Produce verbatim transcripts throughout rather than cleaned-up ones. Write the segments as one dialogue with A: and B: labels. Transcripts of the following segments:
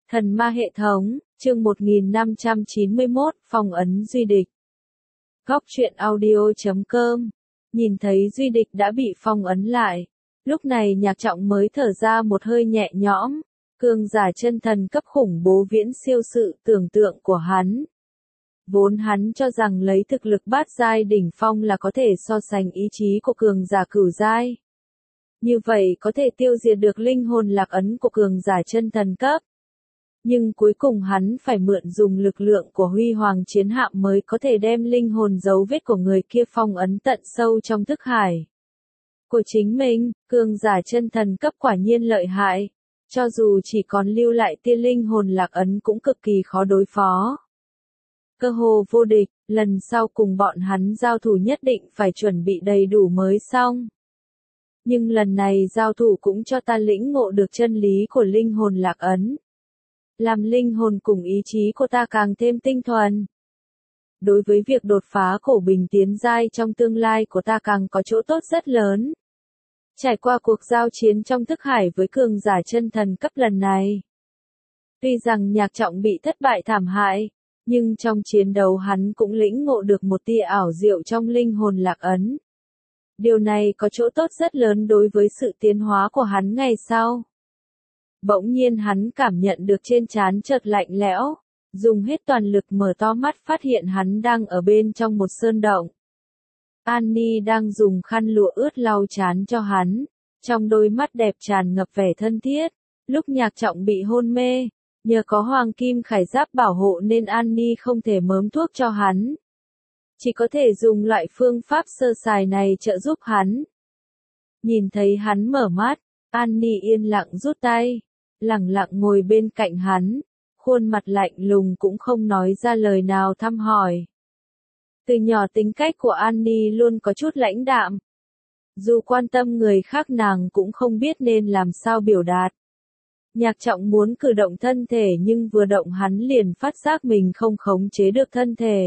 A: Thần ma hệ thống, chương một nghìn năm trăm chín mươi mốt, phong ấn Duy Địch. Góc truyện audio chấm com. Nhìn thấy Duy Địch đã bị phong ấn lại. Lúc này Nhạc Trọng mới thở ra một hơi nhẹ nhõm. Cường giả chân thần cấp khủng bố viễn siêu sự tưởng tượng của hắn. Vốn hắn cho rằng lấy thực lực bát giai đỉnh phong là có thể so sánh ý chí của cường giả cửu giai. Như vậy có thể tiêu diệt được linh hồn lạc ấn của cường giả chân thần cấp. Nhưng cuối cùng hắn phải mượn dùng lực lượng của huy hoàng chiến hạm mới có thể đem linh hồn dấu vết của người kia phong ấn tận sâu trong thức hải của chính mình. Cường giả chân thần cấp quả nhiên lợi hại. Cho dù chỉ còn lưu lại tia linh hồn lạc ấn cũng cực kỳ khó đối phó. Cơ hồ vô địch, lần sau cùng bọn hắn giao thủ nhất định phải chuẩn bị đầy đủ mới xong. Nhưng lần này giao thủ cũng cho ta lĩnh ngộ được chân lý của linh hồn lạc ấn. Làm linh hồn cùng ý chí của ta càng thêm tinh thuần. Đối với việc đột phá cổ bình tiến giai trong tương lai của ta càng có chỗ tốt rất lớn. Trải qua cuộc giao chiến trong thức hải với cường giả chân thần cấp lần này. Tuy rằng Nhạc Trọng bị thất bại thảm hại, nhưng trong chiến đấu hắn cũng lĩnh ngộ được một tia ảo diệu trong linh hồn lạc ấn. Điều này có chỗ tốt rất lớn đối với sự tiến hóa của hắn ngày sau. Bỗng nhiên hắn cảm nhận được trên trán chợt lạnh lẽo, dùng hết toàn lực mở to mắt phát hiện hắn đang ở bên trong một sơn động. Annie đang dùng khăn lụa ướt lau trán cho hắn, trong đôi mắt đẹp tràn ngập vẻ thân thiết. Lúc Nhạc Trọng bị hôn mê, nhờ có hoàng kim khải giáp bảo hộ nên Annie không thể mớm thuốc cho hắn. Chỉ có thể dùng loại phương pháp sơ sài này trợ giúp hắn. Nhìn thấy hắn mở mắt, Annie yên lặng rút tay, lặng lặng ngồi bên cạnh hắn, khuôn mặt lạnh lùng cũng không nói ra lời nào thăm hỏi. Từ nhỏ tính cách của Annie luôn có chút lãnh đạm. Dù quan tâm người khác nàng cũng không biết nên làm sao biểu đạt. Nhạc Trọng muốn cử động thân thể nhưng vừa động hắn liền phát giác mình không khống chế được thân thể.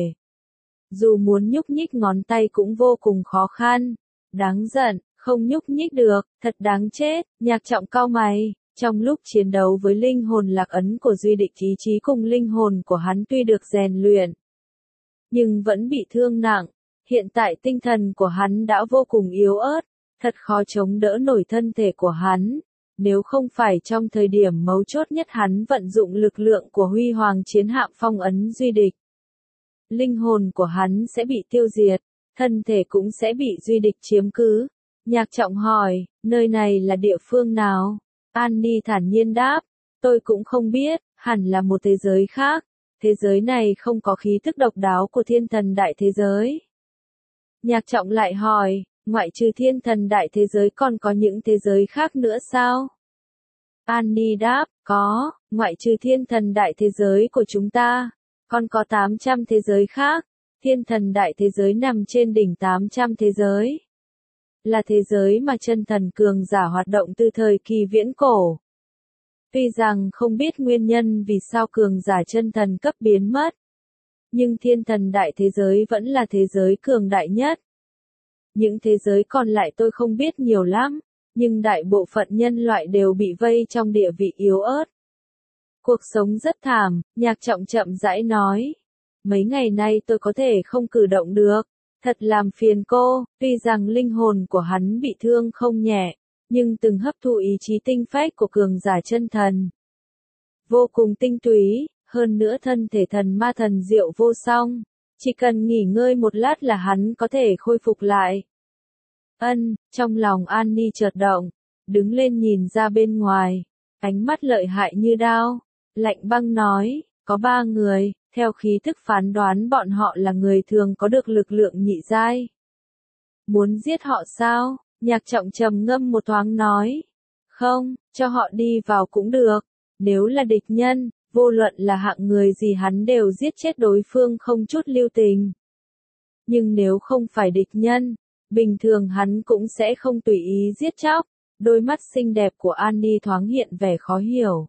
A: Dù muốn nhúc nhích ngón tay cũng vô cùng khó khăn. Đáng giận, không nhúc nhích được, thật đáng chết. Nhạc Trọng cau mày. Trong lúc chiến đấu với linh hồn lạc ấn của Duy Địch, ý chí cùng linh hồn của hắn tuy được rèn luyện, nhưng vẫn bị thương nặng. Hiện tại tinh thần của hắn đã vô cùng yếu ớt, thật khó chống đỡ nổi thân thể của hắn. Nếu không phải trong thời điểm mấu chốt nhất hắn vận dụng lực lượng của huy hoàng chiến hạm phong ấn Duy Địch, linh hồn của hắn sẽ bị tiêu diệt, thân thể cũng sẽ bị Duy Địch chiếm cứ. Nhạc Trọng hỏi, nơi này là địa phương nào? Annie thản nhiên đáp, tôi cũng không biết, hẳn là một thế giới khác. Thế giới này không có khí tức độc đáo của thiên thần đại thế giới. Nhạc Trọng lại hỏi, ngoại trừ thiên thần đại thế giới còn có những thế giới khác nữa sao? Annie đáp, có, ngoại trừ thiên thần đại thế giới của chúng ta, còn có tám trăm thế giới khác. Thiên thần đại thế giới nằm trên đỉnh tám trăm thế giới. Là thế giới mà chân thần cường giả hoạt động từ thời kỳ viễn cổ. Tuy rằng không biết nguyên nhân vì sao cường giả chân thần cấp biến mất, nhưng thiên thần đại thế giới vẫn là thế giới cường đại nhất. Những thế giới còn lại tôi không biết nhiều lắm, nhưng đại bộ phận nhân loại đều bị vây trong địa vị yếu ớt. Cuộc sống rất thảm, Nhạc Trọng chậm rãi nói. Mấy ngày nay tôi có thể không cử động được, thật làm phiền cô. Tuy rằng linh hồn của hắn bị thương không nhẹ, nhưng từng hấp thụ ý chí tinh phách của cường giả chân thần. Vô cùng tinh túy, hơn nữa thân thể thần ma thần diệu vô song. Chỉ cần nghỉ ngơi một lát là hắn có thể khôi phục lại. Ân, trong lòng Annie chợt động, đứng lên nhìn ra bên ngoài, ánh mắt lợi hại như đao, lạnh băng nói, có ba người, theo khí thức phán đoán bọn họ là người thường có được lực lượng nhị giai. Muốn giết họ sao? Nhạc Trọng trầm ngâm một thoáng nói, không, cho họ đi vào cũng được, nếu là địch nhân, vô luận là hạng người gì hắn đều giết chết đối phương không chút lưu tình. Nhưng nếu không phải địch nhân, bình thường hắn cũng sẽ không tùy ý giết chóc. Đôi mắt xinh đẹp của Annie thoáng hiện vẻ khó hiểu.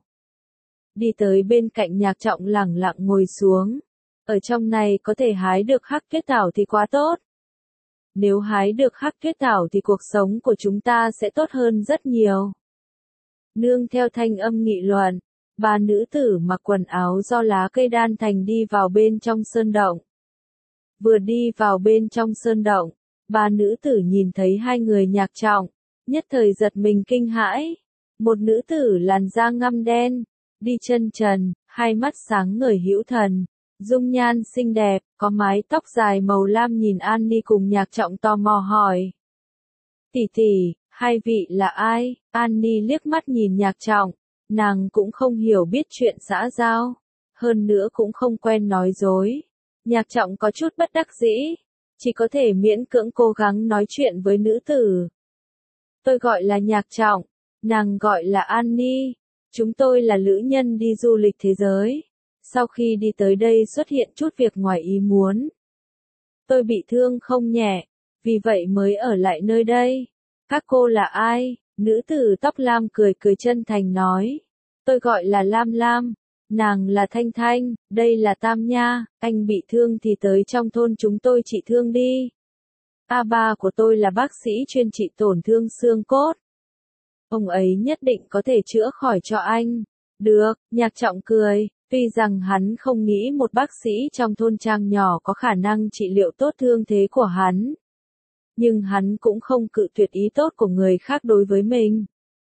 A: Đi tới bên cạnh Nhạc Trọng lẳng lặng ngồi xuống. Ở trong này có thể hái được hắc tuyết thảo thì quá tốt. Nếu hái được hắc tuyết thảo thì cuộc sống của chúng ta sẽ tốt hơn rất nhiều. Nương theo thanh âm nghị luận, ba nữ tử mặc quần áo do lá cây đan thành đi vào bên trong sơn động. Vừa đi vào bên trong sơn động, ba nữ tử nhìn thấy hai người Nhạc Trọng, nhất thời giật mình kinh hãi. Một nữ tử làn da ngăm đen, đi chân trần, hai mắt sáng ngời hữu thần, dung nhan xinh đẹp, có mái tóc dài màu lam nhìn An Ni cùng Nhạc Trọng tò mò hỏi. Tỷ tỷ, hai vị là ai? An Ni liếc mắt nhìn Nhạc Trọng, nàng cũng không hiểu biết chuyện xã giao, hơn nữa cũng không quen nói dối. Nhạc Trọng có chút bất đắc dĩ, chỉ có thể miễn cưỡng cố gắng nói chuyện với nữ tử. Tôi gọi là Nhạc Trọng, nàng gọi là An Ni, chúng tôi là lữ nhân đi du lịch thế giới. Sau khi đi tới đây xuất hiện chút việc ngoài ý muốn. Tôi bị thương không nhẹ, vì vậy mới ở lại nơi đây. Các cô là ai? Nữ tử tóc lam cười cười chân thành nói. Tôi gọi là Lam Lam, nàng là Thanh Thanh, đây là Tam Nha, anh bị thương thì tới trong thôn chúng tôi trị thương đi. A ba của tôi là bác sĩ chuyên trị tổn thương xương cốt. Ông ấy nhất định có thể chữa khỏi cho anh. Được, Nhạc Trọng cười, tuy rằng hắn không nghĩ một bác sĩ trong thôn trang nhỏ có khả năng trị liệu tốt thương thế của hắn. Nhưng hắn cũng không cự tuyệt ý tốt của người khác đối với mình.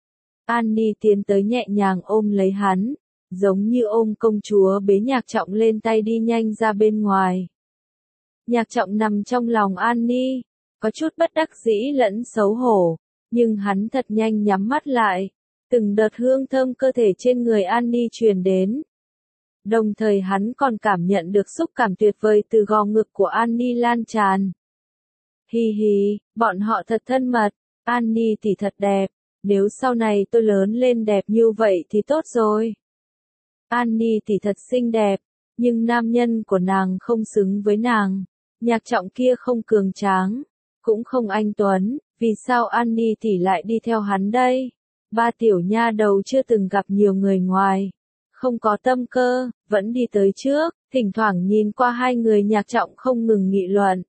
A: An Ni tiến tới nhẹ nhàng ôm lấy hắn, giống như ôm công chúa bế Nhạc Trọng lên tay đi nhanh ra bên ngoài. Nhạc Trọng nằm trong lòng An Ni, có chút bất đắc dĩ lẫn xấu hổ, nhưng hắn thật nhanh nhắm mắt lại, từng đợt hương thơm cơ thể trên người An Ni truyền đến. Đồng thời hắn còn cảm nhận được xúc cảm tuyệt vời từ gò ngực của An Ni lan tràn. Hi hi, bọn họ thật thân mật, An Ni tỷ thật đẹp, nếu sau này tôi lớn lên đẹp như vậy thì tốt rồi. An Ni tỷ thật xinh đẹp, nhưng nam nhân của nàng không xứng với nàng. Nhạc Trọng kia không cường tráng, cũng không anh tuấn, vì sao An Ni tỷ lại đi theo hắn đây? Ba tiểu nha đầu chưa từng gặp nhiều người ngoài, không có tâm cơ, vẫn đi tới trước, thỉnh thoảng nhìn qua hai người Nhạc Trọng không ngừng nghị luận.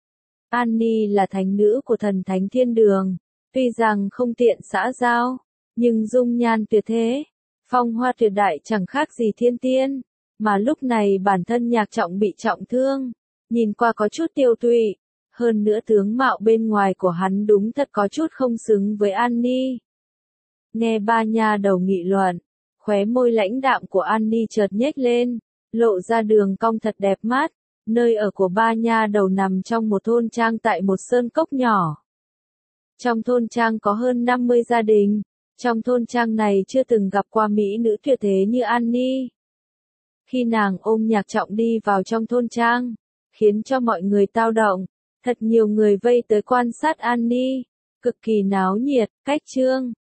A: An Ni là thánh nữ của thần thánh thiên đường, tuy rằng không tiện xã giao, nhưng dung nhan tuyệt thế, phong hoa tuyệt đại chẳng khác gì thiên tiên, mà lúc này bản thân Nhạc Trọng bị trọng thương, nhìn qua có chút tiêu tụy, hơn nữa tướng mạo bên ngoài của hắn đúng thật có chút không xứng với An Ni. Nghe ba nha đầu nghị luận, khóe môi lãnh đạm của An Ni chợt nhếch lên, lộ ra đường cong thật đẹp mắt. Nơi ở của ba nha đầu nằm trong một thôn trang tại một sơn cốc nhỏ. Trong thôn trang có hơn năm mươi gia đình, trong thôn trang này chưa từng gặp qua mỹ nữ tuyệt thế như An Ni. Khi nàng ôm Nhạc Trọng đi vào trong thôn trang, khiến cho mọi người tao động, thật nhiều người vây tới quan sát An Ni, cực kỳ náo nhiệt, cách trương.